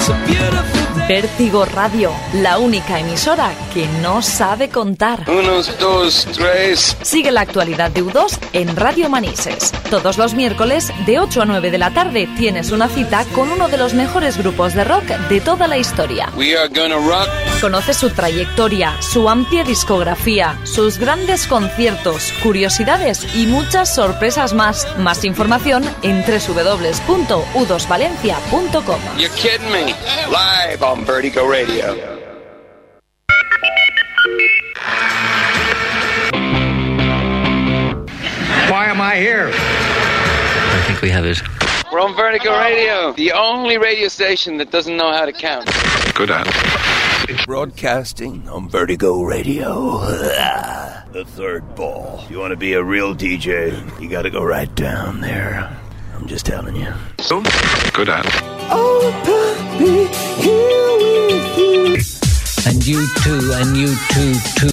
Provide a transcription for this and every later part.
Vértigo Radio, la única emisora que no sabe contar. 1, 2, 3. Sigue la actualidad de U2 en Radio Manises. Todos los miércoles, de 8 a 9 de la tarde, tienes una cita con uno de los mejores grupos de rock de toda la historia. We are gonna rock. Conoce su trayectoria, su amplia discografía, sus grandes conciertos, curiosidades y muchas sorpresas más. Más información en www.u2valencia.com. You're kidding me. Live on Vertigo Radio. Why am I here? I think we have it. We're on Vertigo Radio, the only radio station that doesn't know how to count. Good at it. Broadcasting on Vertigo Radio. The third ball. If you want to be a real DJ, you got to go right down there. I'm just telling you. Good at it. Oh, puppy, here with you. And you too.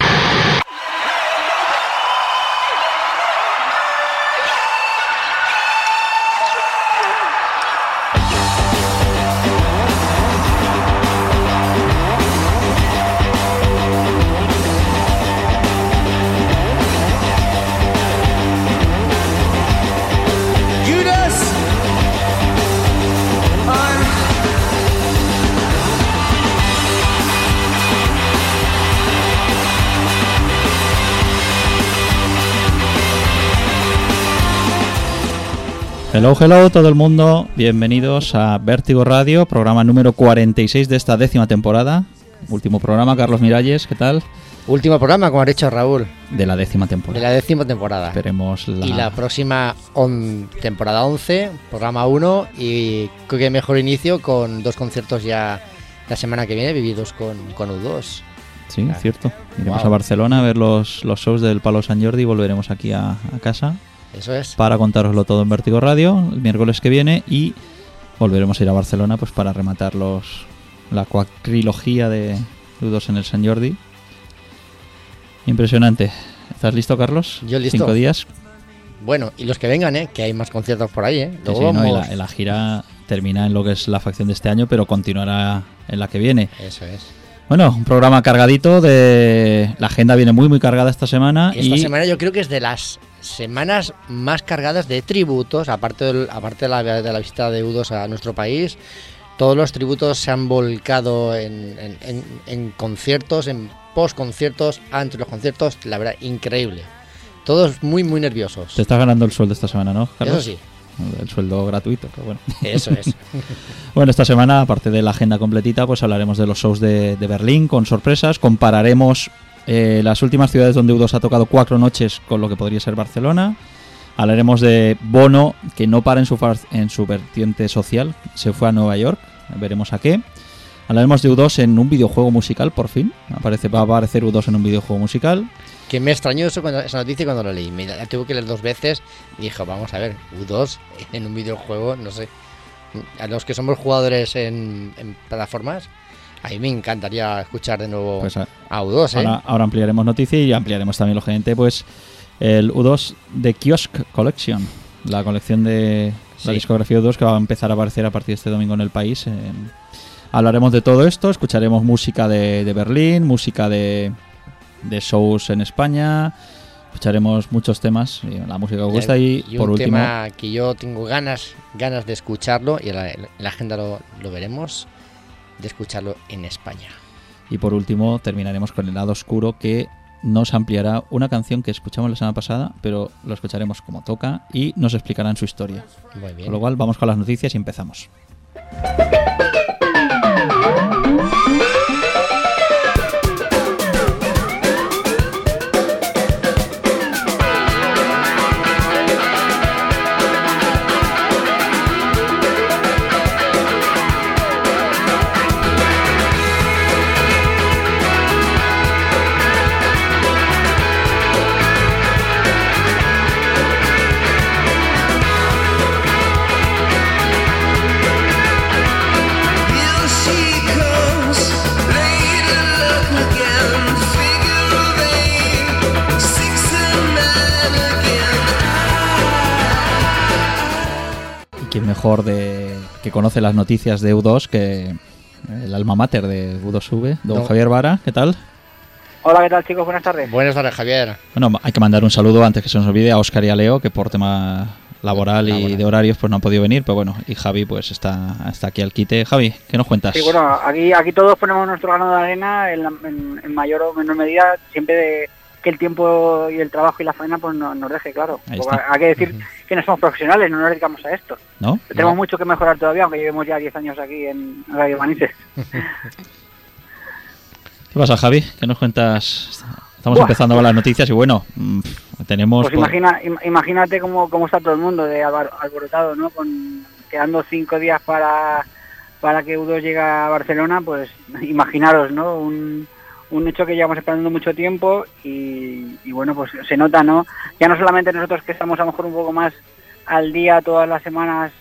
Hello todo el mundo, bienvenidos a Vértigo Radio, programa número 46 de esta 10ª temporada. Último programa, Carlos Miralles, ¿qué tal? Último programa, como ha dicho Raúl. De la 10ª temporada. De la 10ª temporada. Esperemos la... Y la próxima temporada 11, programa 1, y creo que mejor inicio con 2 conciertos ya la semana que viene, vividos con U2. Sí, claro. Cierto. Iremos a Barcelona a ver los shows del Palo Sant Jordi y volveremos aquí a casa. Eso es. Para contároslo todo en Vértigo Radio el miércoles que viene y volveremos a ir a Barcelona pues para rematar la cuatrilogía de U2 en el Sant Jordi. Impresionante. ¿Estás listo, Carlos? Yo listo. 5 días. Bueno, y los que vengan, que hay más conciertos por ahí, Luego vamos... no, la gira termina en lo que es la facción de este año, pero continuará en la que viene. Eso es. Bueno, un programa cargadito la agenda viene muy cargada esta semana. Esta semana yo creo que es de las semanas más cargadas de tributos, aparte de la visita de U2 a nuestro país. Todos los tributos se han volcado en conciertos, en post-conciertos, antes de los conciertos, la verdad, increíble. Todos muy nerviosos. Te estás ganando el sueldo esta semana, ¿no, Carlos? Eso sí. El sueldo gratuito, pero bueno. Eso es. Bueno, esta semana, aparte de la agenda completita, pues hablaremos de los shows de Berlín con sorpresas, compararemos las últimas ciudades donde U2 ha tocado 4 noches con lo que podría ser Barcelona. Hablaremos de Bono, que no para en su vertiente social, se fue a Nueva York, veremos a qué. Hablaremos de U2 en un videojuego musical, por fin. Va a aparecer U2 en un videojuego musical. Que me extrañó esa noticia cuando lo leí. La tuve que leer 2 veces y dije, vamos a ver, U2 en un videojuego, no sé. A los que somos jugadores en plataformas, a mí me encantaría escuchar de nuevo pues a U2. Ahora ampliaremos noticia y ampliaremos también, lógicamente, pues el U2 The Kiosk Collection, la colección de la discografía U2 que va a empezar a aparecer a partir de este domingo en el país. Hablaremos de todo esto, escucharemos música de Berlín, música de shows en España, escucharemos muchos temas, la música que gusta y por un último... tema que yo tengo ganas de escucharlo y en la agenda lo veremos, de escucharlo en España. Y por último terminaremos con el lado oscuro, que nos ampliará una canción que escuchamos la semana pasada, pero lo escucharemos como toca y nos explicarán su historia. Muy bien. Con lo cual vamos con las noticias y empezamos. ¿Quién mejor que conoce las noticias de U2 que el alma mater de U2V, don No. Javier Vara, ¿qué tal? Hola, ¿qué tal, chicos? Buenas tardes. Buenas tardes, Javier. Bueno, hay que mandar un saludo antes que se nos olvide a Óscar y a Leo, que por tema laboral y de horarios pues no han podido venir, pero bueno, y Javi pues está aquí al quite. Javi, ¿qué nos cuentas? Sí, bueno, aquí todos ponemos nuestro grano de arena en mayor o menor medida, siempre de que el tiempo y el trabajo y la faena pues nos deje, claro. Ahí Porque está. hay que decir que no somos profesionales, no nos dedicamos a esto. ¿No? Tenemos mucho que mejorar todavía, aunque llevemos ya 10 años aquí en Radio Manises. ¿Qué pasa, Javi? ¿Qué nos cuentas? Estamos Buah. empezando con las noticias y bueno, tenemos... Pues imagínate cómo está todo el mundo de alborotado, ¿no? Quedando 5 días para que U2 llegue a Barcelona, pues imaginaros, ¿no? Un hecho que llevamos esperando mucho tiempo y bueno, pues se nota, ¿no? Ya no solamente nosotros que estamos a lo mejor un poco más al día todas las semanas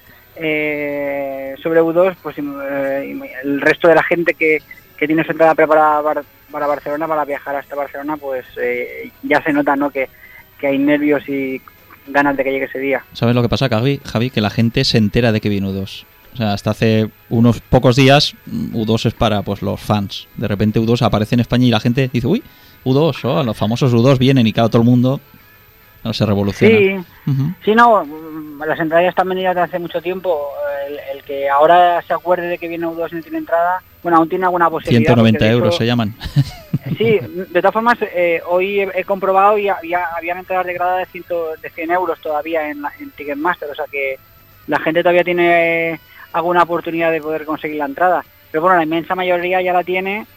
sobre U2, pues el resto de la gente que tiene su entrada preparada para Barcelona, para viajar hasta Barcelona, pues ya se nota, ¿no? Que hay nervios y ganas de que llegue ese día. ¿Sabes lo que pasa, Javi? Que la gente se entera de que viene U2. O sea, hasta hace unos pocos días U2 es para pues los fans. De repente U2 aparece en España y la gente dice, uy, U2, los famosos U2 vienen y claro, todo el mundo se revoluciona. Sí, Uh-huh. sí, no, las entradas ya están vendidas desde hace mucho tiempo. El que ahora se acuerde de que viene U2 y no tiene entrada, bueno, aún tiene alguna posibilidad. 190 porque de euros hecho, se llaman. Sí, de todas formas, hoy he comprobado y habían entradas de grada de 100 euros todavía en Ticketmaster, o sea que la gente todavía tiene alguna oportunidad de poder conseguir la entrada. Pero bueno, la inmensa mayoría ya la tiene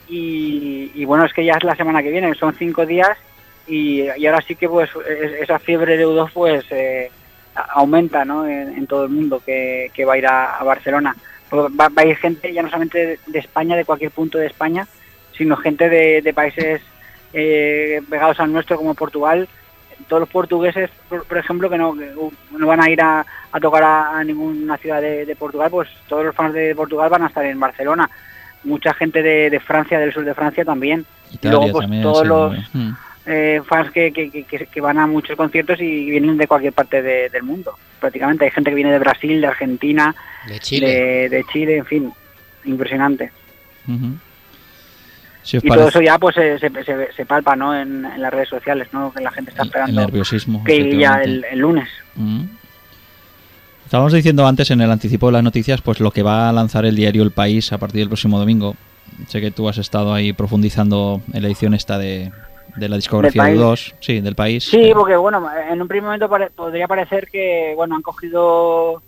y bueno, es que ya es la semana que viene, son 5 días y ahora sí que pues esa fiebre de U2 pues aumenta, ¿no? en todo el mundo que va a ir a Barcelona. Porque va a ir gente ya no solamente de España, de cualquier punto de España, sino gente de países pegados al nuestro como Portugal. Todos los portugueses, por ejemplo, que no van a ir a tocar a ninguna ciudad de Portugal, pues todos los fans de Portugal van a estar en Barcelona. Mucha gente de Francia, del sur de Francia también. Italia y luego pues también, todos sí, los muy fans que van a muchos conciertos y vienen de cualquier parte del mundo. Prácticamente hay gente que viene de Brasil, de Argentina, De Chile. de Chile, en fin, impresionante. Uh-huh. Si os Y parece, todo eso ya pues se palpa, ¿no? en las redes sociales, ¿no? Que la gente está el esperando nerviosismo. que llegue ya efectivamente. el lunes. Mm. Estábamos diciendo antes en el anticipo de las noticias pues lo que va a lanzar el diario El País a partir del próximo domingo. Sé que tú has estado ahí profundizando en la edición esta de la discografía de ¿Del U2, sí, del País. Sí, porque bueno, en un primer momento podría parecer que bueno, han cogido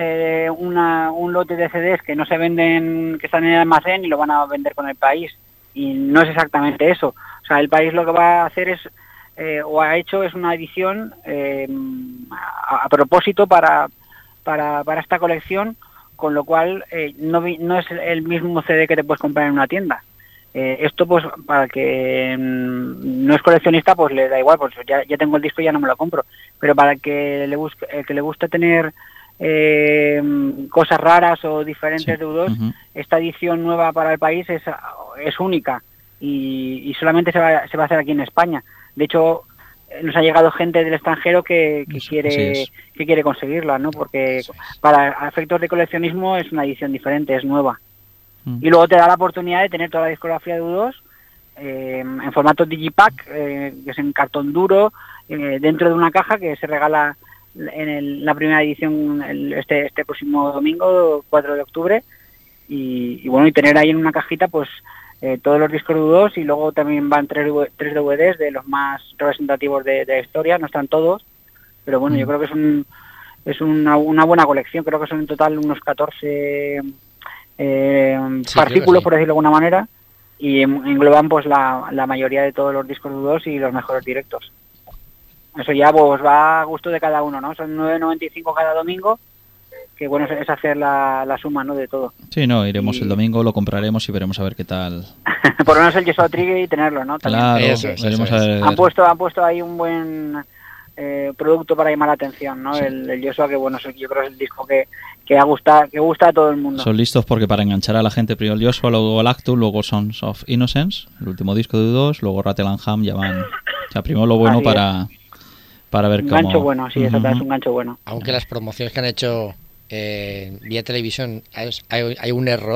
un lote de CDs que no se venden, que están en el almacén y lo van a vender con El País. Y no es exactamente eso. O sea, El País lo que va a hacer es, o ha hecho, es una edición a propósito para esta colección, con lo cual no es el mismo CD que te puedes comprar en una tienda. Esto pues para el que no es coleccionista pues le da igual, pues ya tengo el disco y ya no me lo compro. Pero para el que le gusta tener cosas raras o diferentes Sí. de U2, Uh-huh. esta edición nueva para El País es única y solamente se va a hacer aquí en España. De hecho, nos ha llegado gente del extranjero que Así quiere conseguirla, ¿no? Porque para efectos de coleccionismo es una edición diferente, es nueva. Y luego te da la oportunidad de tener toda la discografía de U2 en formato digipack, que es en cartón duro, dentro de una caja que se regala en la primera edición este próximo domingo, 4 de octubre, y bueno, y tener ahí en una cajita pues todos los discos de U2, y luego también van 3 DVDs de los más representativos de la historia, no están todos, pero bueno, yo creo que es una buena colección. Creo que son en total unos 14 artículos, por decirlo de alguna manera, y engloban pues la mayoría de todos los discos de U2 y los mejores directos. Eso ya pues va a gusto de cada uno, ¿no? Son 9,95 cada domingo, que bueno, es hacer la suma, ¿no? De todo. Sí, no, iremos el domingo, lo compraremos y veremos a ver qué tal. Por lo menos el Joshua Tree y tenerlo, ¿no? También. Claro, Eso es, veremos eso a es. ver. Han puesto ahí un buen producto para llamar la atención, ¿no? Sí. El Joshua, que bueno, yo creo que es el disco que gusta a todo el mundo. Son listos porque para enganchar a la gente, primero el Joshua, luego el Actu, luego Sons of Innocence, el último disco de U2, luego Rattle and Hum, ya van. O sea, primero lo bueno Así para ver un cómo. gancho bueno, sí, exactamente, es un gancho bueno. Aunque las promociones que han hecho vía televisión hay un error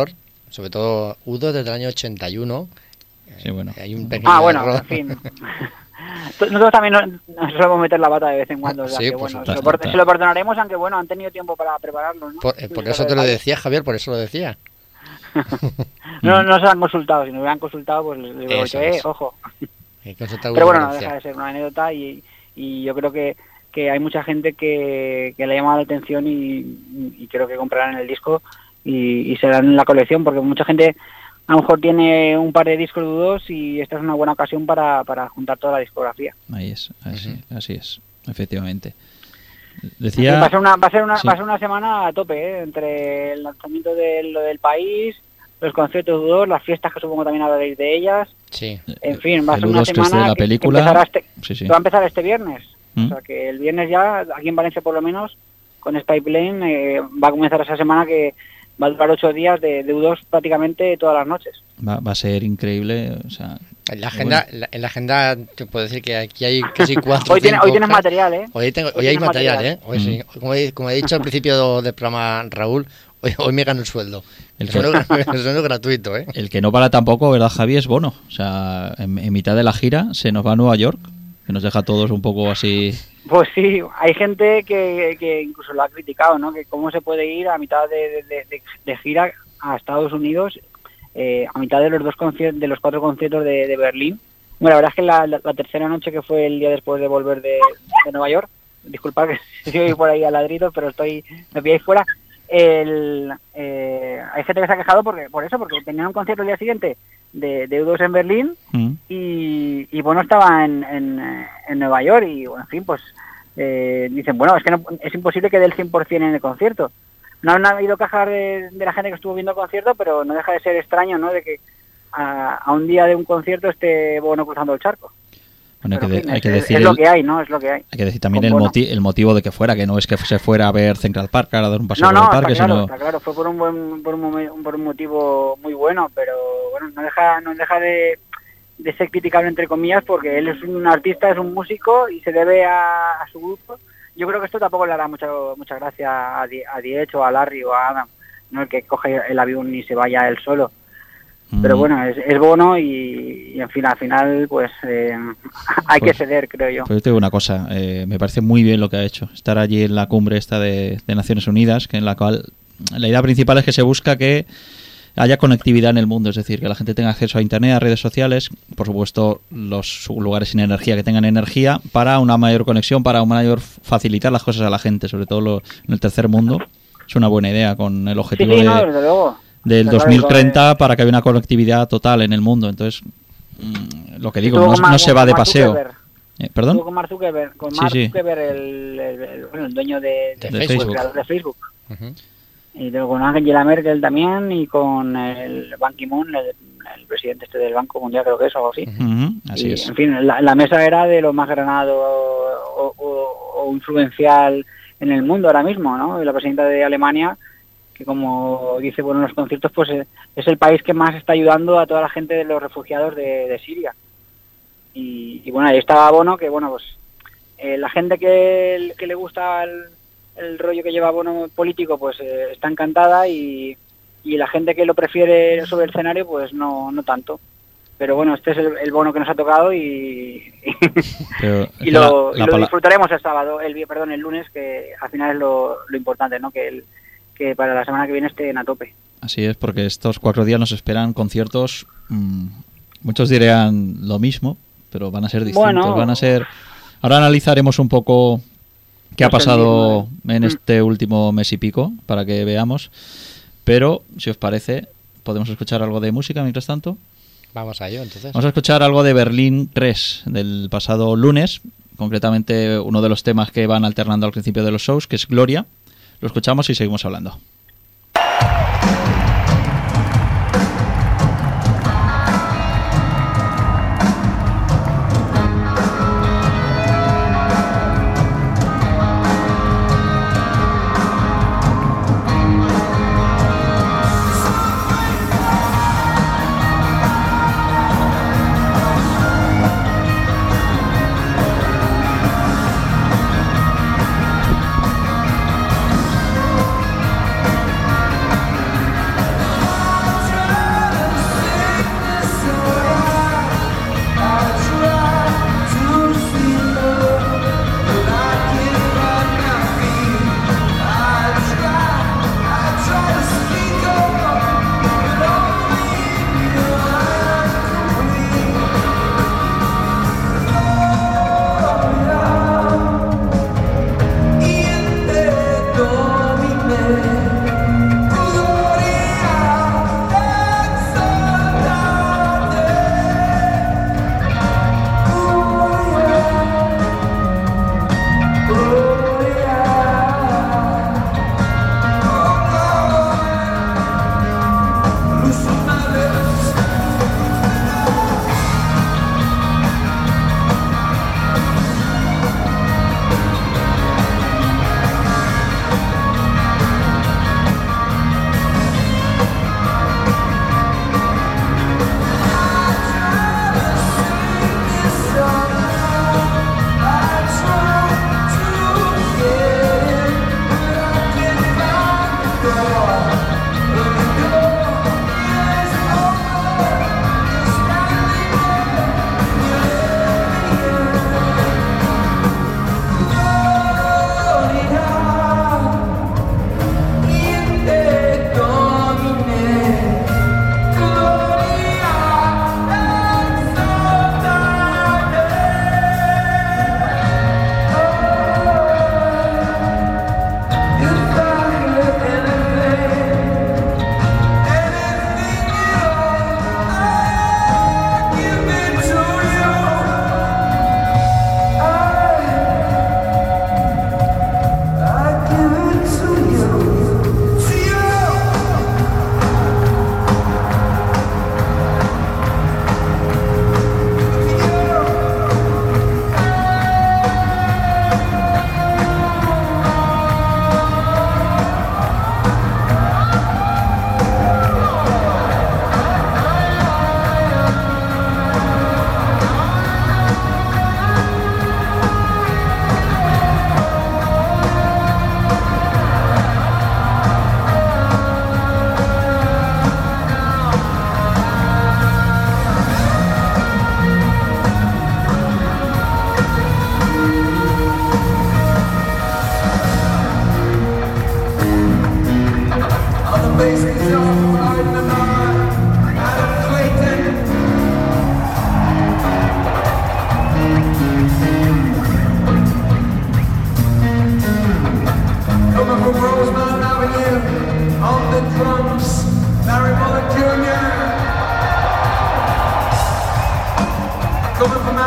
sobre todo U2 desde el año 81. Sí, bueno. Hay un pequeño error. En fin. Nosotros también nos solemos meter la pata de vez en cuando, o sea, Sí, que pues, bueno, se lo perdonaremos, aunque bueno, han tenido tiempo para prepararlo, ¿no? Por eso te lo decía, Javier, por eso lo decía. No se han consultado, si nos hubieran consultado, pues les digo, ojo. Hay que consultar Pero bueno, no audiencia. deja de ser una anécdota y yo creo que hay mucha gente que le ha llamado la atención y creo que comprarán el disco y serán en la colección, porque mucha gente a lo mejor tiene un par de discos de U2 y esta es una buena ocasión para juntar toda la discografía. Ahí es, así es, efectivamente. Decía... Va a ser una semana a tope, entre el lanzamiento de lo del país, los conciertos de U2, las fiestas que supongo también hablaréis de ellas. Sí. En fin, va a ser El una U2 que es de semana la película. que empezará Sí. que va a empezar este viernes. O sea que el viernes ya, aquí en Valencia por lo menos, con Spy Plane, va a comenzar esa semana que va a durar 8 días de U2 prácticamente todas las noches. Va a ser increíble, o sea... En la agenda te puedo decir que aquí hay casi 4 Hoy tienes material, ¿eh? Hoy hay material, ¿eh? Hoy sí. Como he dicho al principio del programa, Raúl, hoy me gano el sueldo. Eso no es gratuito, ¿eh? El que no para tampoco, ¿verdad, Javi? Es Bono. O sea, en mitad de la gira se nos va a Nueva York, que nos deja a todos un poco así... Pues sí, hay gente que incluso lo ha criticado, ¿no? Que cómo se puede ir a mitad de gira a Estados Unidos, a mitad de los 4 conciertos de Berlín. Bueno, la verdad es que la tercera noche, que fue el día después de volver de Nueva York, disculpad que estoy por ahí al ladrito, pero me pilláis fuera. Hay gente que se ha quejado porque tenían un concierto el día siguiente de U2 en Berlín y bueno, estaba en Nueva York y bueno, en fin, pues dicen, bueno, es que es imposible que dé el 100% en el concierto. No han habido quejas de la gente que estuvo viendo el concierto, pero no deja de ser extraño, ¿no? De que a un día de un concierto esté Bono cruzando el charco. Bueno, hay que decir es lo que hay, ¿no? Es lo que hay. Hay que decir también el motivo de que fuera, que no es que se fuera a ver Central Park, a dar un paseo por el parque, está claro, fue por un motivo muy bueno, pero bueno, no deja de ser criticable entre comillas, porque él es un artista, es un músico y se debe a su grupo. Yo creo que esto tampoco le hará mucha gracia a Diech o a Larry o a Adam, no el que coge el avión y se vaya él solo. Pero bueno, es Bono y en fin, al final pues hay que ceder, creo yo. Pues yo te digo una cosa, me parece muy bien lo que ha hecho, estar allí en la cumbre esta de Naciones Unidas, que en la cual la idea principal es que se busca que haya conectividad en el mundo, es decir, que la gente tenga acceso a internet, a redes sociales, por supuesto los lugares sin energía que tengan energía, para una mayor conexión, para facilitar las cosas a la gente, sobre todo en el tercer mundo. Es una buena idea con el objetivo desde luego. Del 2030 para que haya una conectividad total en el mundo. Entonces, lo que digo, no se va de paseo. ¿Perdón? Estuvo con Mark Zuckerberg, Zuckerberg el dueño de Facebook. El creador de Facebook. Y luego con Angela Merkel también y con el Ban Ki-moon, el presidente del Banco Mundial, creo que es, o algo así. Así es. En fin, la mesa era de lo más granado o influencial en el mundo ahora mismo, ¿no? Y la presidenta de Alemania, que como dice en los conciertos, pues es el país que más está ayudando a toda la gente de los refugiados de Siria. Y bueno, ahí estaba Bono, que bueno, pues la gente que le gusta el rollo que lleva Bono político, pues está encantada y la gente que lo prefiere sobre el escenario, pues no tanto. Pero bueno, este es el Bono que nos ha tocado y lo disfrutaremos el sábado, el lunes, que al final es lo importante, ¿no? Que para la semana que viene estén a tope. Así es, porque estos 4 días nos esperan conciertos, muchos dirían lo mismo, pero van a ser distintos, van a ser... Ahora analizaremos un poco qué ha pasado en este último mes y pico, para que veamos, pero si os parece, ¿podemos escuchar algo de música mientras tanto? Vamos a ello, entonces. Vamos a escuchar algo de Berlín 3, del pasado lunes, concretamente uno de los temas que van alternando al principio de los shows, que es Gloria. Lo escuchamos y seguimos hablando.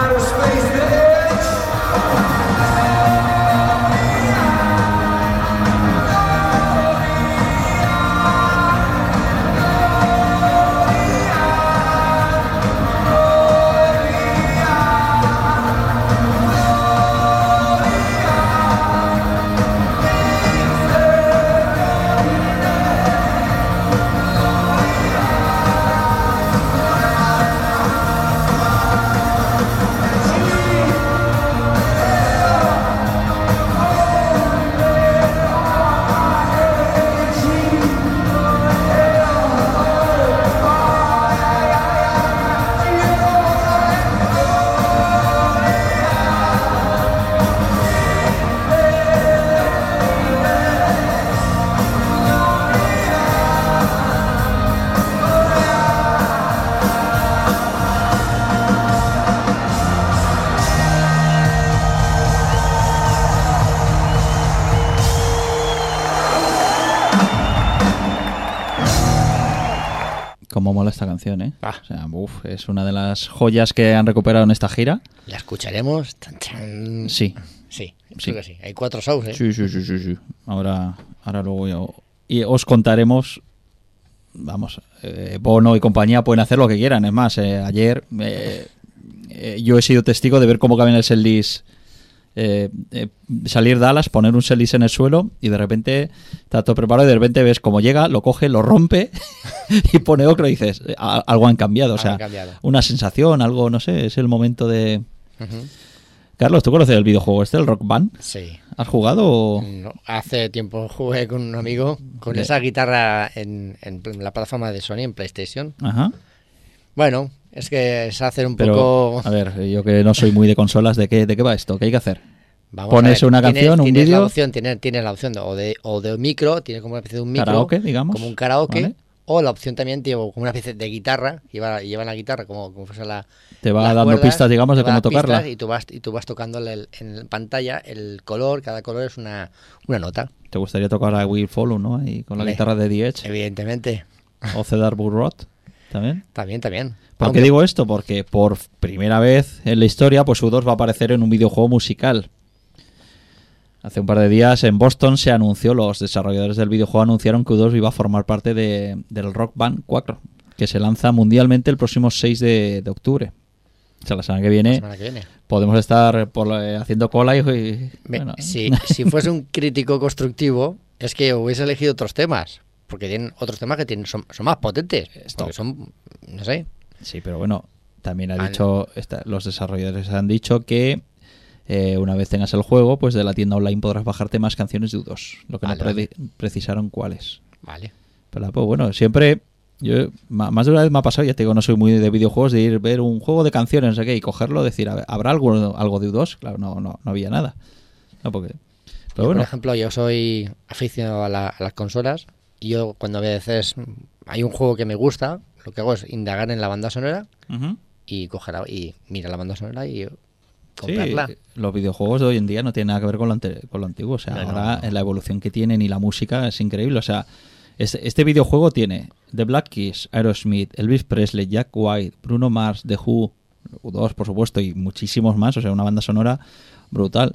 Cómo mola esta canción, ¿eh? O sea, es una de las joyas que han recuperado en esta gira. ¿La escucharemos? Tan, tan. Sí. Sí, creo que sí. Hay 4 shows, ¿eh? Sí. Ahora luego y os contaremos. Vamos, Bono y compañía pueden hacer lo que quieran. Es más, ayer yo he sido testigo de ver cómo caben el setlist. Salir Dallas, poner un setlist en el suelo y de repente está todo preparado y de repente ves cómo llega, lo coge, lo rompe y pone otro y dices, algo han cambiado, o sea, una sensación, algo, no sé, es el momento de... Carlos, ¿tú conoces el videojuego el Rock Band? Sí. ¿Has jugado o...? No, hace tiempo jugué con un amigo con esa guitarra en la plataforma de Sony, en PlayStation. Ajá. Bueno, es que es hacer un Pero, poco... a ver, yo que no soy muy de consolas, ¿de qué va esto? ¿Qué hay que hacer? Vamos ¿Pones una canción, un vídeo? Tienes la opción o de micro, tiene como una especie de un micro. Karaoke, digamos. Como un karaoke. ¿Vale? O la opción también tiene como una especie de guitarra, lleva la guitarra como fuese la... Te va dando pistas, digamos, de cómo tocarla. Y tú vas tocando en pantalla el color, cada color es una nota. ¿Te gustaría tocar a Will Follow, no? Ahí con la guitarra de The Edge. Evidentemente. O Cedar Burrot, ¿también? También. ¿Por qué digo esto? Porque por primera vez en la historia, pues U2 va a aparecer en un videojuego musical. Hace un par de días en Boston se anunció, los desarrolladores del videojuego anunciaron que U2 iba a formar parte del Rock Band 4, que se lanza mundialmente el próximo 6 de octubre. O sea, la semana que viene podemos estar haciendo cola y bueno. Si fuese un crítico constructivo, es que hubiese elegido otros temas, porque tienen otros temas que son más potentes, porque son, no sé. Sí, pero bueno, también los desarrolladores han dicho que una vez tengas el juego, pues de la tienda online podrás bajarte más canciones de U2. Lo que no precisaron cuáles. Vale. Pero pues bueno, siempre... Yo más de una vez me ha pasado, ya te digo, no soy muy de videojuegos, de ir ver un juego de canciones, no sé qué, y cogerlo, decir, ¿habrá algo de U2? Claro, no había nada. No, porque... Pero bueno. Por ejemplo, yo soy aficionado a las consolas, y yo cuando a veces hay un juego que me gusta, lo que hago es indagar en la banda sonora y coger y mirar la banda sonora y comprarla. Sí, los videojuegos de hoy en día no tienen nada que ver con lo antiguo, o sea, ahora en la evolución que tienen y la música es increíble, o sea... Este videojuego tiene The Black Keys, Aerosmith, Elvis Presley, Jack White, Bruno Mars, The Who, U2 por supuesto y muchísimos más, o sea, una banda sonora brutal.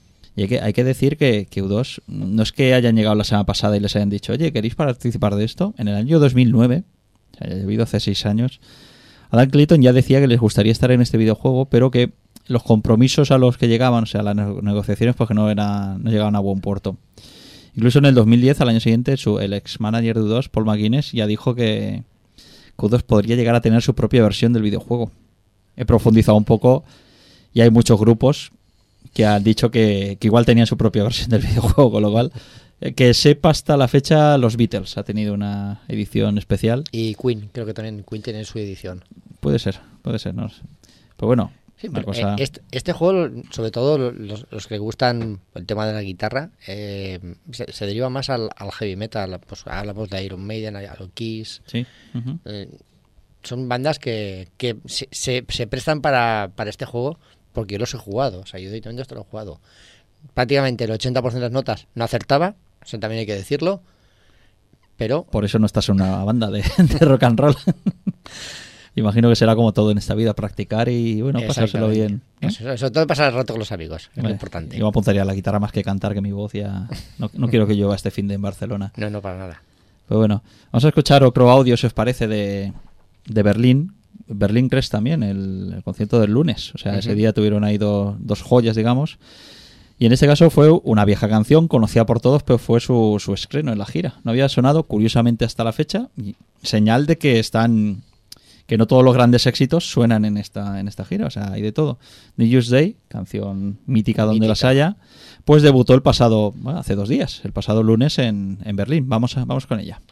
Y hay que decir que U2 no es que hayan llegado la semana pasada y les hayan dicho, oye, ¿queréis participar de esto? En el año 2009, o sea, ya ha habido hace 6 años, Adam Clayton ya decía que les gustaría estar en este videojuego, pero que los compromisos a los que llegaban, o sea, las negociaciones, pues que no llegaban a buen puerto. Incluso en el 2010, al año siguiente, el ex-manager de U2, Paul McGuinness, ya dijo que U2 podría llegar a tener su propia versión del videojuego. He profundizado un poco y hay muchos grupos que han dicho que igual tenían su propia versión del videojuego, con lo cual, que sepa hasta la fecha, los Beatles ha tenido una edición especial. Y Queen, creo que también Queen tiene su edición. Puede ser, no sé. Pero bueno... Sí, cosa... este juego, sobre todo los que gustan el tema de la guitarra, se deriva más al heavy metal, pues hablamos de Iron Maiden, a los Kiss. Sí. Son bandas que se prestan para este juego porque yo los he jugado, o sea, yo directamente esto lo he jugado. Prácticamente el 80% de las notas no acertaba, eso también hay que decirlo, pero... Por eso no estás en una banda de rock and roll. Imagino que será como todo en esta vida, practicar y bueno, pasárselo bien. Eso, sobre todo pasar el rato con los amigos, es lo Vale. importante. Yo me apuntaría a la guitarra más que cantar, que mi voz ya... No quiero que llueva este fin de en Barcelona. No, para nada. Pues bueno, vamos a escuchar otro audio, si os parece, de Berlín. Berlín Crest también, el concierto del lunes. O sea, ese día tuvieron ahí dos joyas, digamos. Y en este caso fue una vieja canción, conocida por todos, pero fue su estreno en la gira. No había sonado, curiosamente, hasta la fecha. Y señal de que no todos los grandes éxitos suenan en esta gira. O sea, hay de todo. New Year's Day, canción mítica donde las haya, pues debutó hace 2 días, el pasado lunes en Berlín. Vamos con ella.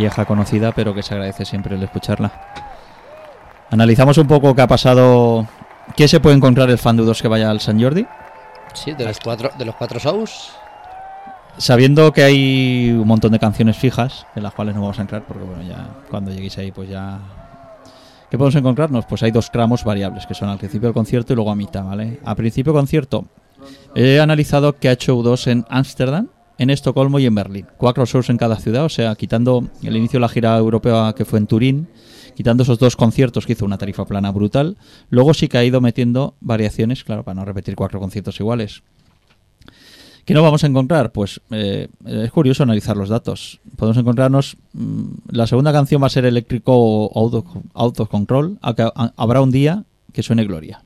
vieja conocida, pero que se agradece siempre el escucharla. Analizamos un poco qué ha pasado, qué se puede encontrar el fan de U2 que vaya al Sant Jordi. Sí, de los cuatro shows. Sabiendo que hay un montón de canciones fijas, en las cuales no vamos a entrar, porque bueno, ya cuando lleguéis ahí, pues ya... ¿Qué podemos encontrarnos? Pues hay 2 tramos variables, que son al principio del concierto y luego a mitad, ¿vale? A principio del concierto, he analizado que ha hecho U2 en Ámsterdam, en Estocolmo y en Berlín. 4 shows en cada ciudad, o sea, quitando el inicio de la gira europea que fue en Turín, quitando esos 2 conciertos que hizo una tarifa plana brutal, luego sí que ha ido metiendo variaciones, claro, para no repetir 4 conciertos iguales. ¿Qué nos vamos a encontrar? Pues es curioso analizar los datos. Podemos encontrarnos... la segunda canción va a ser Eléctrico Out of Control. Habrá un día que suene Gloria.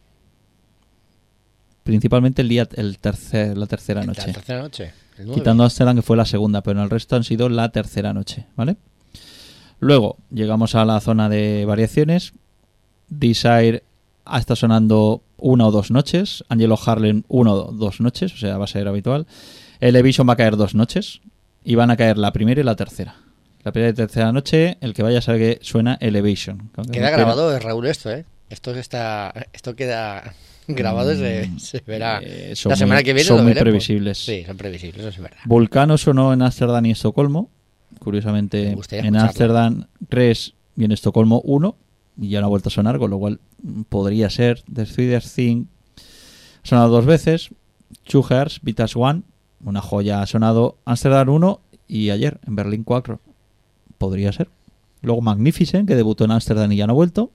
Principalmente la tercera noche. La tercera noche. Quitando Amsterdam, que fue la segunda, pero en el resto han sido la tercera noche, ¿vale? Luego llegamos a la zona de variaciones. Desire está sonando 1 o 2 noches. Angelo Harlem 1 o 2 noches, o sea, va a ser habitual. Elevation va a caer 2 noches. Y van a caer la primera y la tercera. La primera y tercera noche, el que vaya sabe que suena Elevation. Queda grabado, Raúl, esto, ¿eh? Esto queda grabado, se verá la semana que viene. Son muy previsibles. Sí, son previsibles, eso es verdad. Vulcano sonó en Ámsterdam y Estocolmo. Curiosamente, en Ámsterdam 3 y en Estocolmo 1. Y ya no ha vuelto a sonar, con lo cual podría ser. The Sweetest Thing ha sonado 2 veces. 2 Hearts, Vitas One, una joya, ha sonado Ámsterdam 1 y ayer en Berlín 4. Podría ser. Luego Magnificent, que debutó en Ámsterdam y ya no ha vuelto.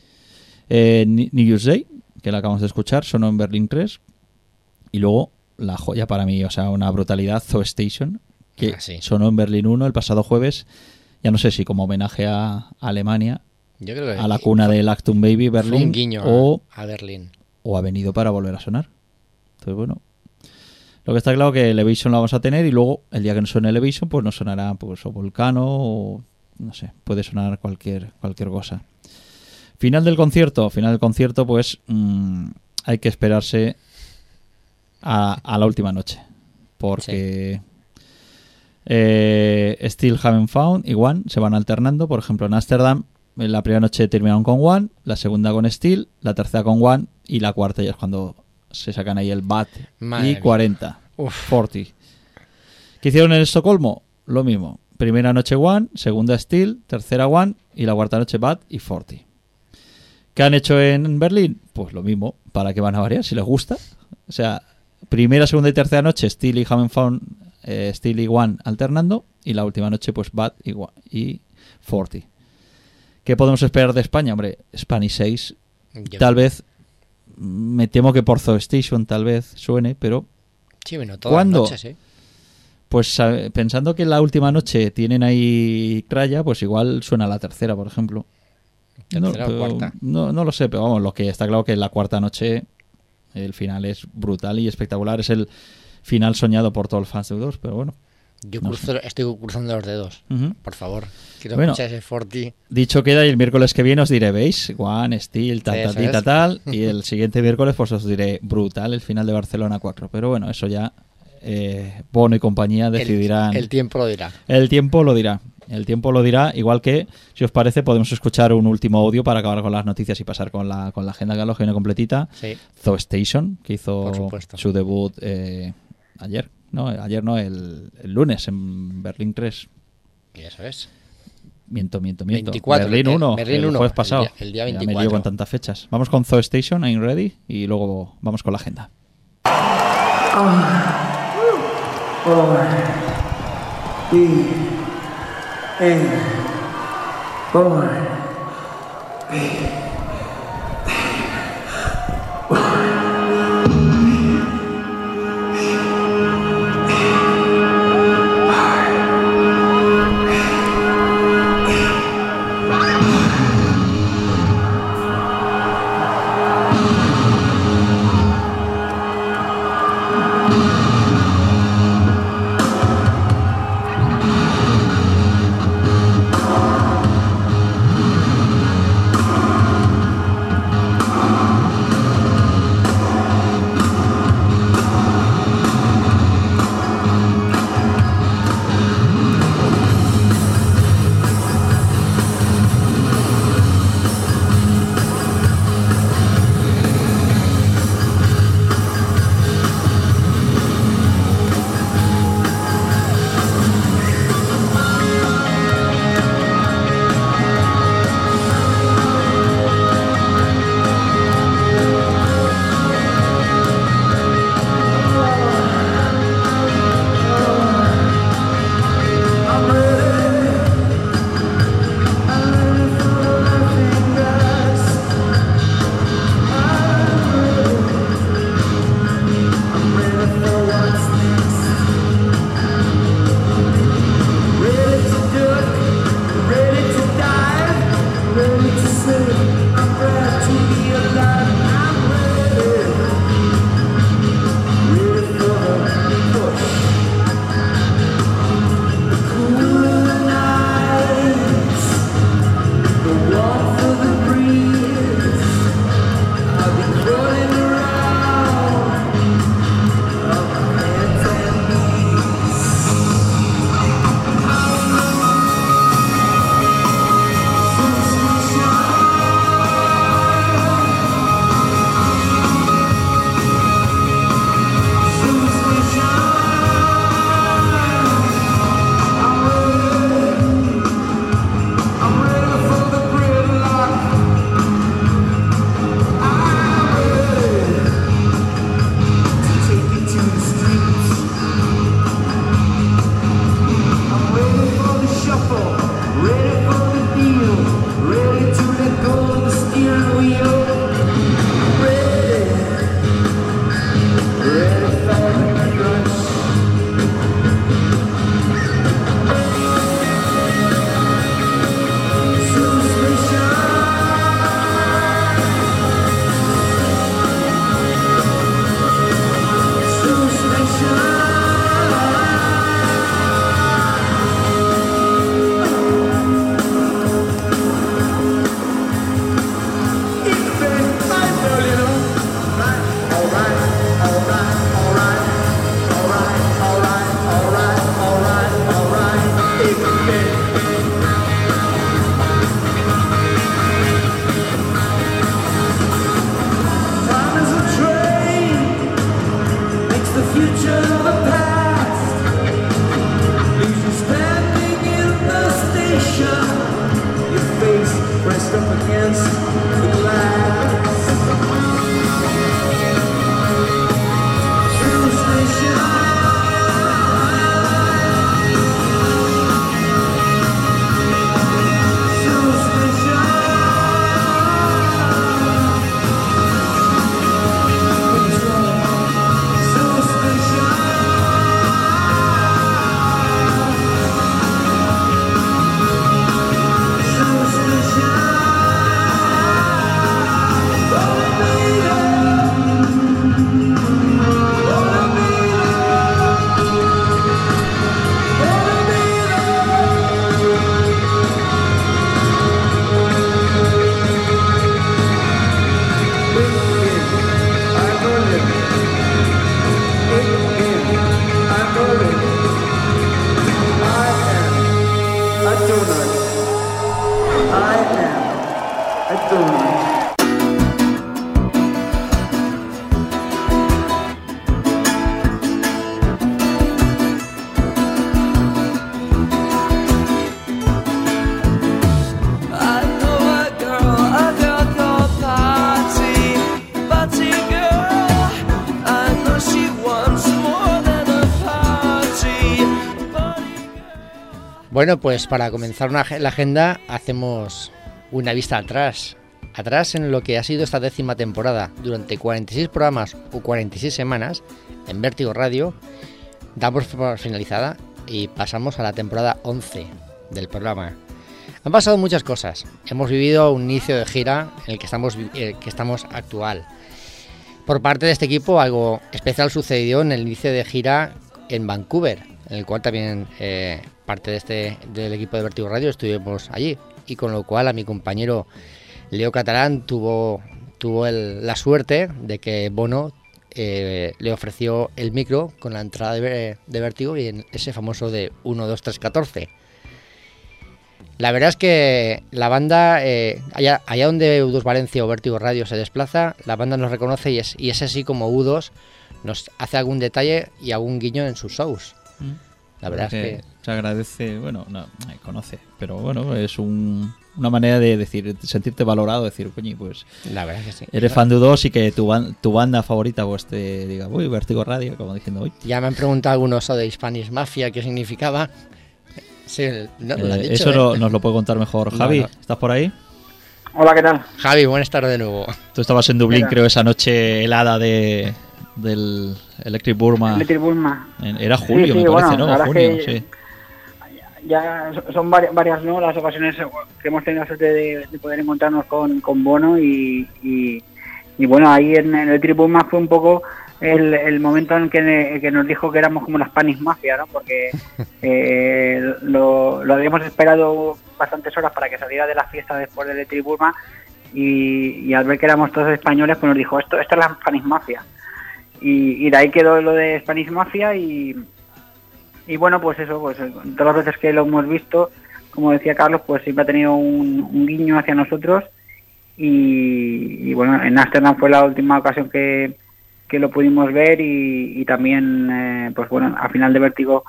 New Year's Day, que la acabamos de escuchar, sonó en Berlín 3. Y luego la joya para mí, o sea, una brutalidad, Zoo Station, que sonó en Berlín 1 el pasado jueves. Ya no sé si como homenaje a Alemania, yo creo que a la cuna del Actum Baby Berlín, un guiño a Berlín, o ha venido para volver a sonar. Entonces, bueno, lo que está claro que Elevation lo vamos a tener, y luego el día que no suene Elevation, pues nos sonará pues o Volcano, o no sé, puede sonar cualquier cosa. Final del concierto, pues hay que esperarse a la última noche, porque Still Haven't Found y One se van alternando. Por ejemplo, en Ámsterdam la primera noche terminaron con One, la segunda con Still, la tercera con One, y la cuarta ya es cuando se sacan ahí el BAT y 40. 40. ¿Qué hicieron en Estocolmo? Lo mismo. Primera noche One, segunda Still, tercera One y la cuarta noche BAT y 40. ¿Qué han hecho en Berlín? Pues lo mismo. ¿Para qué van a variar? Si les gusta. O sea, primera, segunda y tercera noche Still y Haven't Found, Still y One alternando, y la última noche pues BAT y 40. ¿Qué podemos esperar de España? Hombre, Spanish 6, tal vez, me temo que por Zoo Station tal vez suene, pero sí, bueno, todas ¿cuándo? Las noches, ¿eh? Pues pensando que la última noche tienen ahí Craya, pues igual suena la tercera, por ejemplo. ¿Tercera o cuarta? No lo sé, pero vamos, lo que está claro que la cuarta noche el final es brutal y espectacular. Es el final soñado por todos los fans de U2, pero bueno. Yo estoy cruzando los dedos, por favor. Quiero escuchar ese 40. Dicho queda, y el miércoles que viene os diré, ¿veis? One, Steel, tal. Y el siguiente miércoles pues os diré, brutal, el final de Barcelona 4. Pero bueno, eso ya Bono y compañía decidirán. El tiempo lo dirá. El tiempo lo dirá. El tiempo lo dirá, igual que, si os parece, podemos escuchar un último audio para acabar con las noticias y pasar con la agenda que lo viene completita. Sí. Zoo Station, que hizo su debut ayer. No, el lunes en Berlín 3. Y eso es. Miento. 24, Berlín 1, Berlín 1, el jueves pasado. El día 24. Ya me lío con tantas fechas. Vamos con Zoo Station, I'm Ready, y luego vamos con la agenda. Bueno, pues para comenzar la agenda hacemos una vista atrás en lo que ha sido esta 10ª temporada. Durante 46 programas o 46 semanas en Vértigo Radio damos por finalizada y pasamos a la temporada 11 del programa. Han pasado muchas cosas. Hemos vivido un inicio de gira en el que estamos actual. Por parte de este equipo, algo especial sucedió en el inicio de gira en Vancouver, en el cual también parte del equipo de Vértigo Radio estuvimos allí, y con lo cual a mi compañero Leo Catalán tuvo la suerte de que Bono le ofreció el micro con la entrada de Vértigo y en ese famoso de 1, 2, 3, 14. La verdad es que la banda, allá donde U2 Valencia o Vértigo Radio se desplaza, la banda nos reconoce y es así como U2 nos hace algún detalle y algún guiño en sus shows. La verdad es que se agradece, bueno, no conoce, pero bueno, es una manera de decir, sentirte valorado, decir, coño, pues la verdad es que sí. Eres fan de U2 y que tu banda favorita pues te diga, uy, Vértigo Radio, como diciendo, uy. Ya me han preguntado algunos de Spanish Mafia qué significaba. Sí, no, lo han dicho, eso nos lo puede contar mejor Javi. No. ¿Estás por ahí? Hola, ¿qué tal? Javi, buenas tardes de nuevo. Tú estabas en Dublín, creo, esa noche helada del Electric Burma. Era julio, sí, me parece, bueno, ¿no? Junio, sí. Ya son varias, ¿no?, las ocasiones que hemos tenido la suerte de poder encontrarnos con Bono y bueno, ahí en el Electric Burma fue un poco el momento en que nos dijo que éramos como las Spanish Mafia, ¿no? Porque lo habíamos esperado bastantes horas para que saliera de la fiesta después del Electric Burma y al ver que éramos todos españoles, pues nos dijo, esto es la Spanish Mafia. Y de ahí quedó lo de Spanish Mafia y bueno, pues eso, pues todas las veces que lo hemos visto, como decía Carlos, pues siempre ha tenido un guiño hacia nosotros y bueno, en Ámsterdam fue la última ocasión que lo pudimos ver y también, pues bueno, a final de Vértigo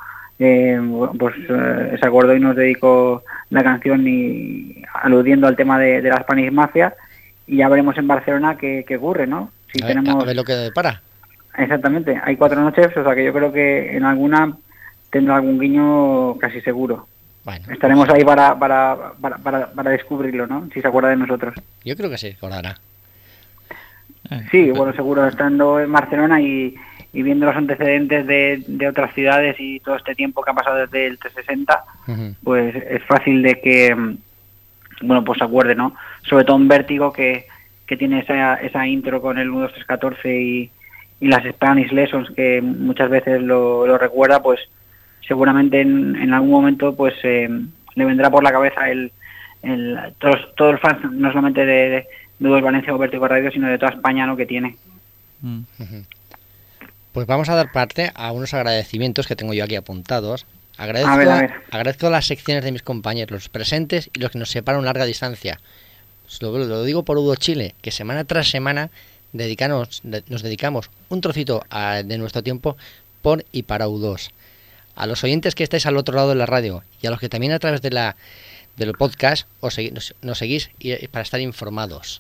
se acordó y nos dedicó la canción y aludiendo al tema de la Spanish Mafia, y ya veremos en Barcelona qué ocurre, ¿no? Si a ver lo que depara. Exactamente, hay 4 noches, o sea que yo creo que en alguna tendrá algún guiño casi seguro. Bueno, estaremos ahí para descubrirlo, ¿no? Si se acuerda de nosotros. Yo creo que sí, acordará. Sí, bueno, seguro, estando en Barcelona y viendo los antecedentes de otras ciudades y todo este tiempo que ha pasado desde el 360, pues es fácil de que, bueno, pues se acuerde, ¿no? Sobre todo en Vértigo, que tiene esa intro con el 1, 2, 3, 14 y las Spanish Lessons, que muchas veces lo recuerda, pues seguramente en algún momento pues le vendrá por la cabeza todo el fan, no solamente de U2 Valencia o Vértigo Radio, sino de toda España, ¿no?, que tiene. Pues vamos a dar parte a unos agradecimientos que tengo yo aquí apuntados. A ver. Agradezco las secciones de mis compañeros, los presentes y los que nos separan a larga distancia. Lo digo por U2 Chile, que semana tras semana nos dedicamos un trocito de nuestro tiempo por y para U2. A los oyentes que estáis al otro lado de la radio y a los que también a través del podcast nos seguís para estar informados.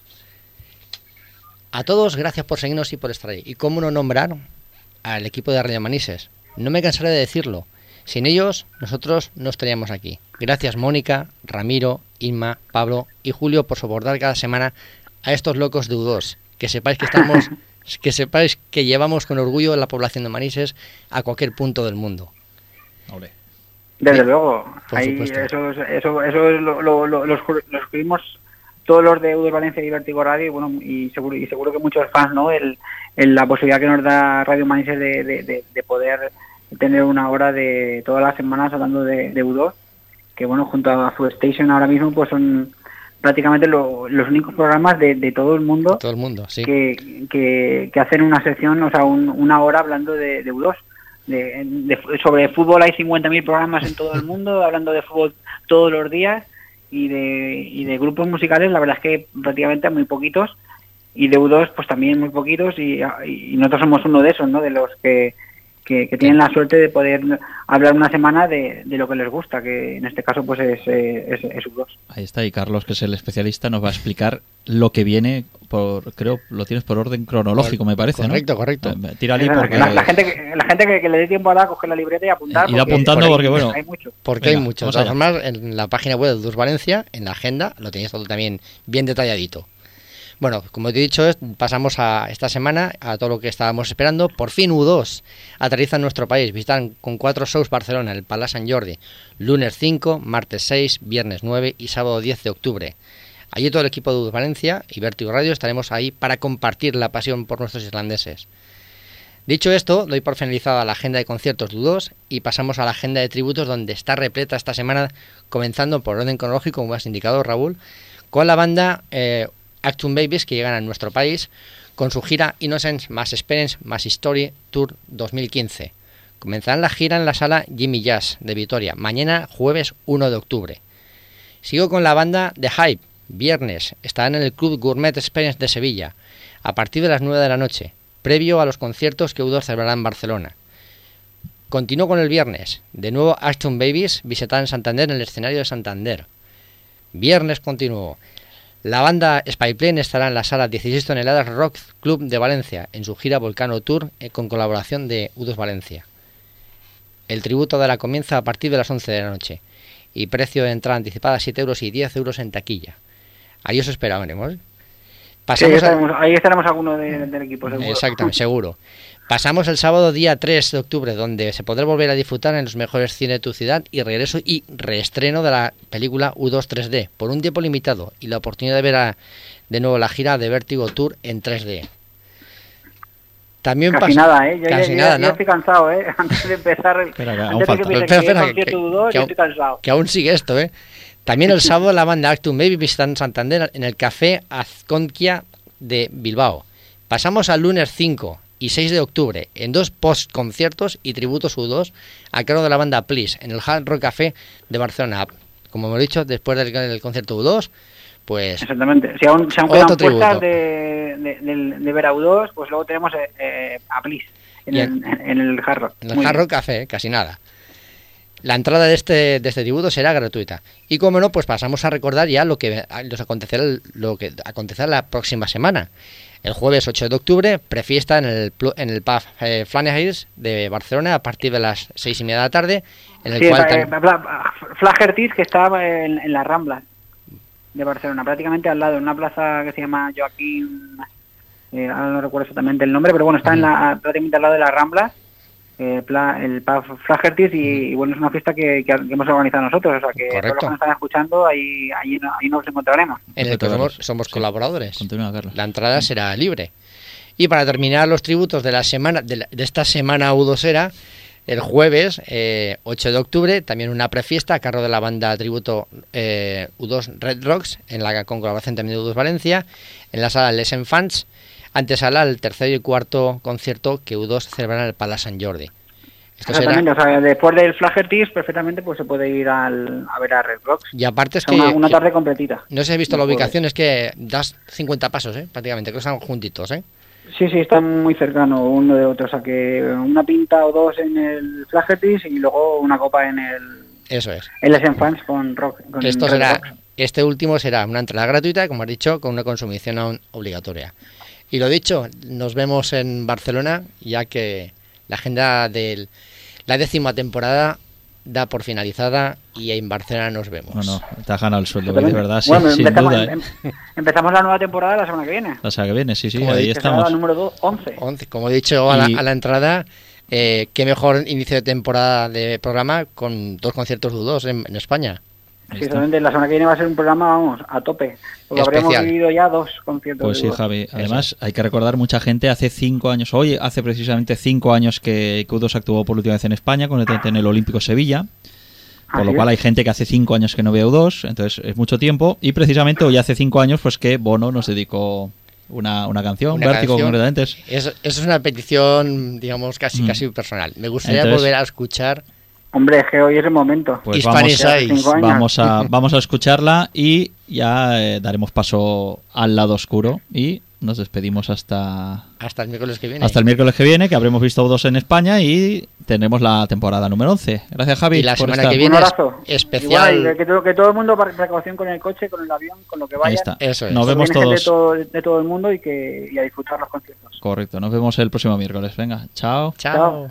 A todos, gracias por seguirnos y por estar ahí. Y cómo no nombrar al equipo de Radio Manises. No me cansaré de decirlo. Sin ellos, nosotros no estaríamos aquí. Gracias Mónica, Ramiro, Inma, Pablo y Julio por soportar cada semana a estos locos de U2. Que sepáis que llevamos con orgullo la población de Manises a cualquier punto del mundo. Olé. Desde luego, por ahí supuesto. eso lo escribimos todos los de U2 Valencia y Vértigo Radio, y bueno, y seguro que muchos fans, ¿no? La posibilidad que nos da Radio Manises de poder tener una hora de todas las semanas hablando de U2, que bueno, junto a Food Station ahora mismo pues son prácticamente los únicos programas de todo el mundo, Sí. que hacen una sección, o sea, una hora hablando de U2. Sobre fútbol hay 50.000 programas en todo el mundo hablando de fútbol todos los días, y de grupos musicales la verdad es que prácticamente muy poquitos, y de U2 pues también muy poquitos, y nosotros somos uno de esos, ¿no? De los que tienen la suerte de poder hablar una semana de lo que les gusta, que en este caso pues es U2. Ahí está, y Carlos, que es el especialista, nos va a explicar lo que viene creo lo tienes por orden cronológico, me parece, correcto. ¿no? Tírale porque la gente que le dé tiempo a coger la libreta y apuntar. Ir apuntando porque bueno, hay mucho. Porque hay mucho. De todas formas, en la página web de U2 Valencia, en la agenda, lo tenéis todo también bien detalladito. Bueno, como te he dicho, pasamos a esta semana a todo lo que estábamos esperando. Por fin U2 aterriza en nuestro país. Visitan con 4 shows Barcelona, el Palau Sant Jordi, lunes 5, martes 6, viernes 9 y sábado 10 de octubre. Allí todo el equipo de U2 Valencia y Vértigo Radio estaremos ahí para compartir la pasión por nuestros islandeses. Dicho esto, doy por finalizada la agenda de conciertos de U2 y pasamos a la agenda de tributos, donde está repleta esta semana, comenzando por orden cronológico, como has indicado, Raúl, con la banda Achtung Babies, que llegan a nuestro país con su gira Innocence más Experience más History Tour 2015. Comenzarán la gira en la sala Jimmy Jazz de Vitoria, mañana jueves 1 de octubre. Sigo con la banda The Hype. Viernes estarán en el Club Gourmet Experience de Sevilla a partir de las 9 de la noche, previo a los conciertos que U2 celebrará en Barcelona. Continúo con el viernes. De nuevo Achtung Babies visitarán Santander en el escenario de Santander. Viernes continúo. La banda Spyplane estará en la sala 16 toneladas Rock Club de Valencia en su gira Volcano Tour con colaboración de U2 Valencia. El tributo dará comienza a partir de las 11 de la noche y precio de entrada anticipada 7 euros y 10 euros en taquilla. Ahí os esperaremos. Ahí estaremos alguno del equipo, seguro. Exactamente, seguro. Pasamos el sábado día 3 de octubre, donde se podrá volver a disfrutar en los mejores cines de tu ciudad y regreso y reestreno de la película U2 3D por un tiempo limitado y la oportunidad de ver de nuevo la gira de Vértigo Tour en 3D. También casi nada, ¿eh? Casi nada, ¿no? Yo estoy cansado, ¿eh? Antes de empezar el concierto U2, yo estoy cansado. Que aún sigue esto, ¿eh? También el sábado la banda Achtung Baby visitan Santander en el Café Azconquia de Bilbao. Pasamos al lunes 5 y 6 de octubre en 2 post-conciertos y tributos U2 a cargo de la banda Please en el Hard Rock Café de Barcelona. Como hemos dicho, después del concierto U2, pues... Exactamente. Si aún quedan puertas de ver a U2, pues luego tenemos a Please en el Hard Rock. En el Hard Rock Café, casi nada. La entrada de este tributo será gratuita. Y como no, pues pasamos a recordar ya lo que acontecerá la próxima semana. El jueves 8 de octubre, prefiesta en el pub Flaneries de Barcelona a partir de las 6:30 de la tarde. En el cual Flaherty, que estaba en la Rambla de Barcelona, prácticamente al lado, en una plaza que se llama Joaquín, ahora no recuerdo exactamente el nombre, pero bueno, está prácticamente al lado de la Rambla. El pub Flaherty y bueno, es una fiesta que hemos organizado nosotros, o sea que todos los que nos están escuchando ahí nos encontraremos. En el que somos colaboradores. Continúa, Carlos. La entrada será libre. Y para terminar los tributos de la semana de esta semana U2era, el jueves 8 de octubre también una prefiesta a cargo de la banda tributo U2 Red Rocks con colaboración también de U2 Valencia en la sala Les Enfants antesala al tercer y cuarto concierto que U2 celebrará en el Palau Sant Jordi. Esto Exactamente, será... o sea, después del Flaherty perfectamente pues se puede ir a ver a Red Rocks. Y aparte es O sea, una tarde completita. no sé si he visto la Jueves. ubicación, es que das 50 pasos, prácticamente, que están juntitos, Sí, están muy cercanos uno de otro, o sea que una pinta o dos en el Flaherty y luego una copa en el Eso es. Les Enfants con Rock. Con Esto Red será, Rocks. este último será una entrada gratuita, como has dicho, con una consumición obligatoria. Y lo dicho, nos vemos en Barcelona, ya que la agenda de la 10ª temporada da por finalizada y en Barcelona nos vemos. No, te has ganado el sueldo, de Exactamente. verdad, sí, Bueno, sin duda. empezamos la nueva temporada la semana que viene. La semana que viene, sí, Como ahí dice, Que será estamos. la número 11. 11, como he dicho a la entrada, qué mejor inicio de temporada de programa con 2 conciertos de U2 en España. Sí, exactamente, la semana que viene va a ser un programa, vamos, a tope. Porque Especial. habremos vivido ya 2 conciertos. Pues sí, de U2. Javi. Además, hay que recordar, mucha gente hace 5 años, hoy hace precisamente 5 años que U2 actuó por última vez en España, concretamente en el Olímpico Sevilla. Por lo Así cual es. hay gente que hace 5 años que no ve U2, entonces es mucho tiempo. Y precisamente hoy hace 5 años pues que Bono nos dedicó una canción, Una Vértigo canción. concretamente. Eso es una petición, digamos, casi personal. Me gustaría Entonces- volver a escuchar Hombre, es que hoy es el momento. Pues Hispanic Eyes. 5 años. vamos a escucharla y ya daremos paso al lado oscuro y nos despedimos hasta el miércoles que viene. el miércoles que viene, que habremos visto U2 en España y tenemos la temporada número 11. Gracias, Javi. Y la por semana estar. que viene Un abrazo. especial. Igual, que todo el mundo precaución con el coche, con el avión, con lo que vaya. Ahí está. Eso es. Nos vemos Viene todos. gente de todo el mundo y a disfrutar los conciertos. Correcto, nos vemos el próximo miércoles. Venga, chao. Chao.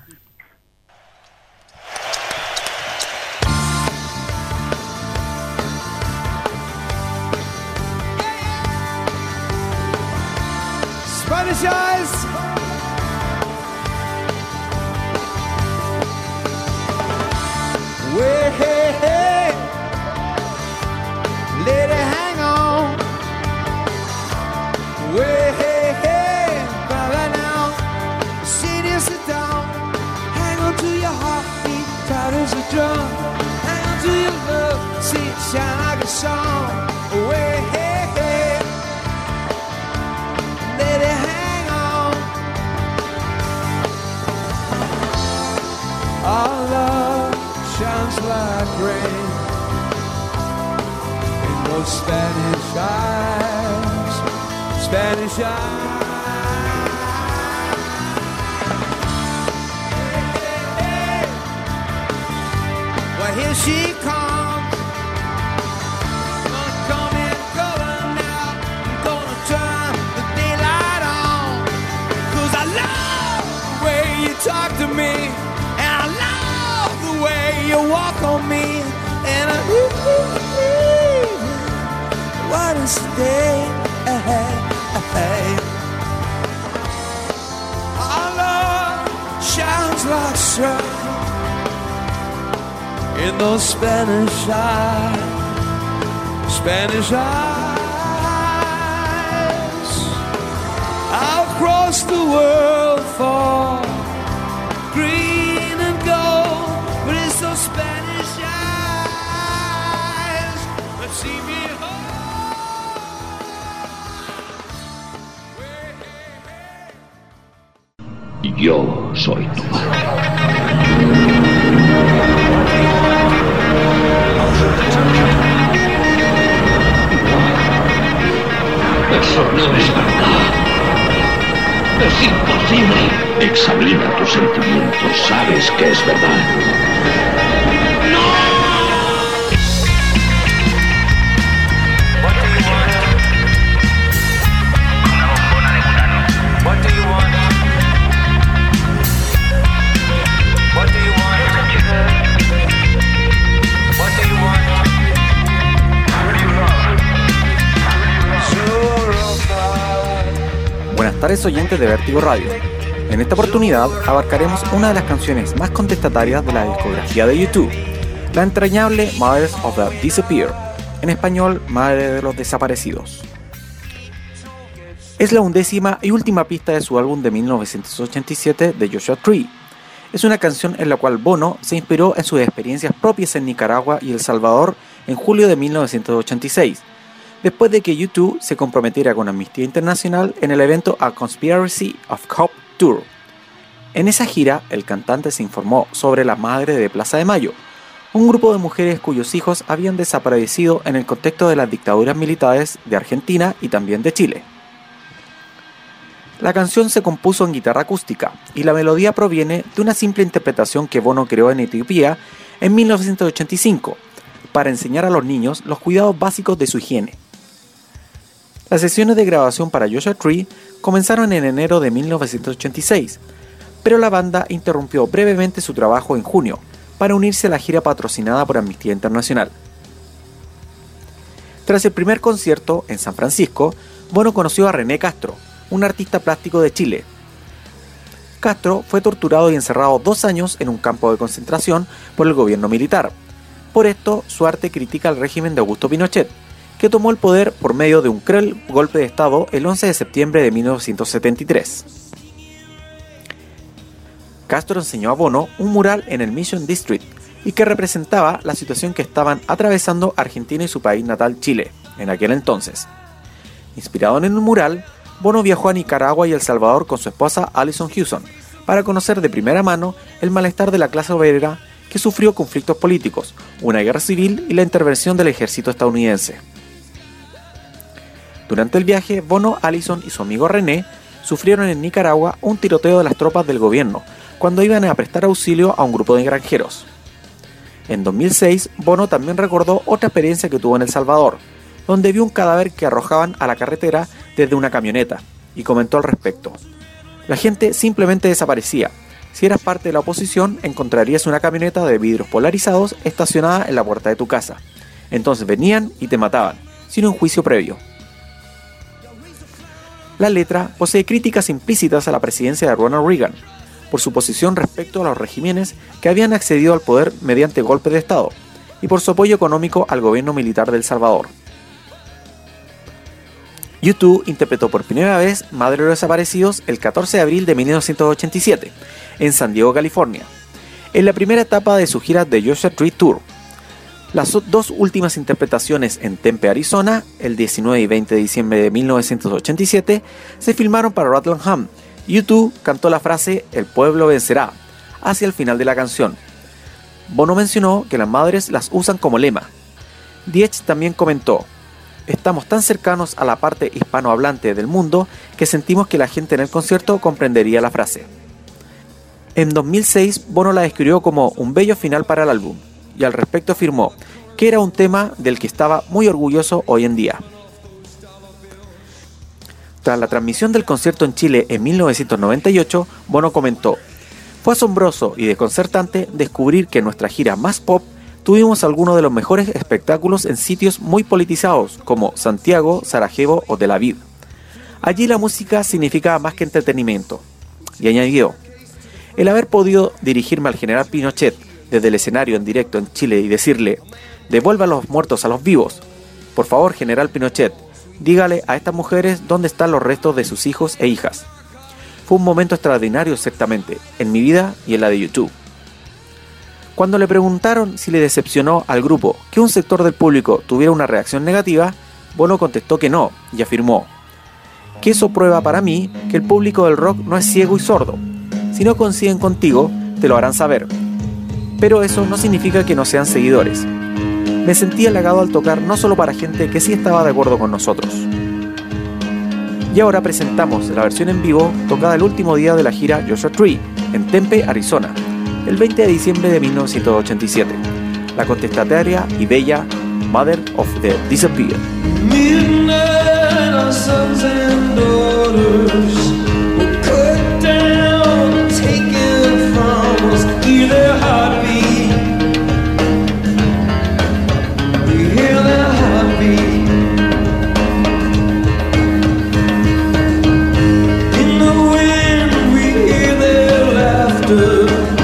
Spanish eyes. Way, hey, hey. Lady, hang on. Way, hey, hey. Right now, sit you sit down. Hang on to your heartbeat, tight as a drum. Hang on to your love, see it shine like a song. Way, hey, hey. Lady, hang on. Our love shines like rain in those Spanish eyes, Spanish eyes. Hey, hey, hey. Well, here she comes. Gonna come in color now. I'm gonna turn the daylight on. 'Cause I love the way you talk to me. And I love the way you walk on me. And what is today? Our love shines like sun in those Spanish eyes, Spanish eyes. I'll cross the world for green and gold, but it's those Spanish eyes that see me home. Yo soy tu madre. Eso no es verdad. Es imposible. Examina tus sentimientos. Sabes que es verdad. Buenas tardes, oyentes de Vértigo Radio. En esta oportunidad abarcaremos una de las canciones más contestatarias de la discografía de YouTube, la entrañable Mothers of the Disappeared, en español Madre de los Desaparecidos. Es la 11ª y última pista de su álbum de 1987 de Joshua Tree. Es una canción en la cual Bono se inspiró en sus experiencias propias en Nicaragua y El Salvador en julio de 1986, después de que U2 se comprometiera con Amnistía Internacional en el evento A Conspiracy of Hope Tour. En esa gira, el cantante se informó sobre la madre de Plaza de Mayo, un grupo de mujeres cuyos hijos habían desaparecido en el contexto de las dictaduras militares de Argentina y también de Chile. La canción se compuso en guitarra acústica y la melodía proviene de una simple interpretación que Bono creó en Etiopía en 1985 para enseñar a los niños los cuidados básicos de su higiene. Las sesiones de grabación para Joshua Tree comenzaron en enero de 1986, pero la banda interrumpió brevemente su trabajo en junio para unirse a la gira patrocinada por Amnistía Internacional. Tras el primer concierto en San Francisco, Bono conoció a René Castro, un artista plástico de Chile. Castro fue torturado y encerrado 2 años en un campo de concentración por el gobierno militar. Por esto, su arte critica al régimen de Augusto Pinochet, que tomó el poder por medio de un cruel golpe de Estado el 11 de septiembre de 1973. Castro enseñó a Bono un mural en el Mission District y que representaba la situación que estaban atravesando Argentina y su país natal Chile en aquel entonces. Inspirado en el mural, Bono viajó a Nicaragua y El Salvador con su esposa Alison Hewson para conocer de primera mano el malestar de la clase obrera que sufrió conflictos políticos, una guerra civil y la intervención del ejército estadounidense. Durante el viaje, Bono, Alison y su amigo René sufrieron en Nicaragua un tiroteo de las tropas del gobierno cuando iban a prestar auxilio a un grupo de granjeros. En 2006, Bono también recordó otra experiencia que tuvo en El Salvador, donde vio un cadáver que arrojaban a la carretera desde una camioneta, y comentó al respecto: la gente simplemente desaparecía. Si eras parte de la oposición, encontrarías una camioneta de vidrios polarizados estacionada en la puerta de tu casa. Entonces venían y te mataban, sin un juicio previo. La letra posee críticas implícitas a la presidencia de Ronald Reagan, por su posición respecto a los regímenes que habían accedido al poder mediante golpe de Estado, y por su apoyo económico al gobierno militar de El Salvador. U2 interpretó por primera vez Madre de los Desaparecidos el 14 de abril de 1987, en San Diego, California, en la primera etapa de su gira The Joshua Tree Tour. Las 2 últimas interpretaciones en Tempe, Arizona, el 19 y 20 de diciembre de 1987, se filmaron para Rutland. U2 cantó la frase "El pueblo vencerá" hacia el final de la canción. Bono mencionó que las madres las usan como lema. The Edge también comentó: estamos tan cercanos a la parte hispanohablante del mundo que sentimos que la gente en el concierto comprendería la frase. En 2006, Bono la describió como un bello final para el álbum, y al respecto afirmó que era un tema del que estaba muy orgulloso hoy en día. Tras la transmisión del concierto en Chile en 1998, Bono comentó: fue asombroso y desconcertante descubrir que en nuestra gira más pop tuvimos algunos de los mejores espectáculos en sitios muy politizados como Santiago, Sarajevo o Tel Aviv. Allí la música significaba más que entretenimiento. Y añadió: el haber podido dirigirme al general Pinochet desde el escenario en directo en Chile y decirle: devuelva a los muertos a los vivos. Por favor, general Pinochet, dígale a estas mujeres dónde están los restos de sus hijos e hijas. Fue un momento extraordinario, ciertamente, en mi vida y en la de U2. Cuando le preguntaron si le decepcionó al grupo que un sector del público tuviera una reacción negativa, Bono contestó que no, y afirmó que eso prueba para mí que el público del rock no es ciego y sordo. Si no coinciden contigo, te lo harán saber. Pero eso no significa que no sean seguidores. Me sentí halagado al tocar no solo para gente que sí estaba de acuerdo con nosotros. Y ahora presentamos la versión en vivo tocada el último día de la gira Joshua Tree, en Tempe, Arizona, el 20 de diciembre de 1987. La contestataria y bella Mother of the Disappeared. In the wind we hear their laughter.